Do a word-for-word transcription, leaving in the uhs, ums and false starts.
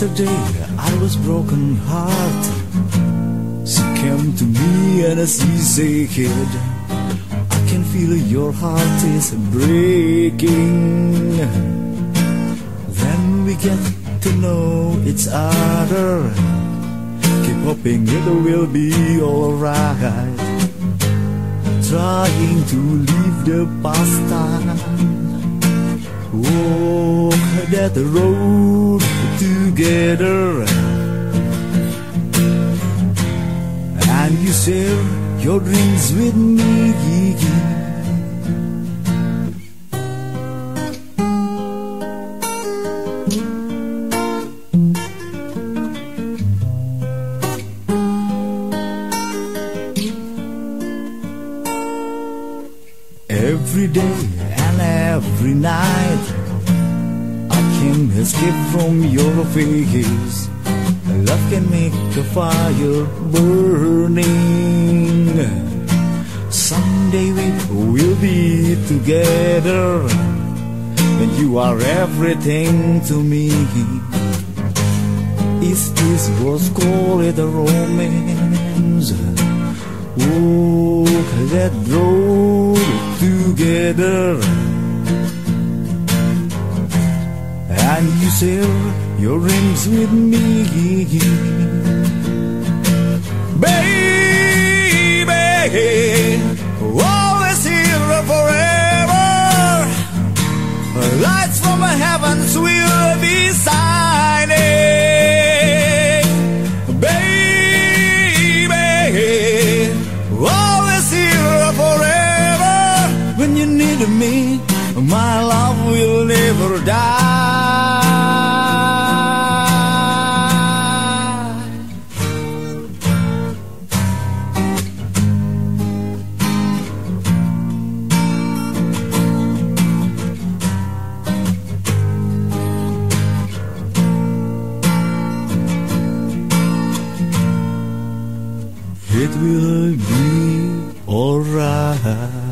Yesterday I was broken heart. She came to me and she said, I can feel your heart is breaking. Then we get to know each other. Keep hoping it will be alright. Trying to leave the past time. Walk that road together, and you share your dreams with me. Every day and every night I can't escape from your face. Love can make a fire burning. Someday we will be together, and you are everything to me. Is this what's called a romance? Walk that road together, and you share your dreams with me. Baby, always here forever. Lights from heavens will be shining. Baby, always here forever. When you need me, my love will never die. It will be alright.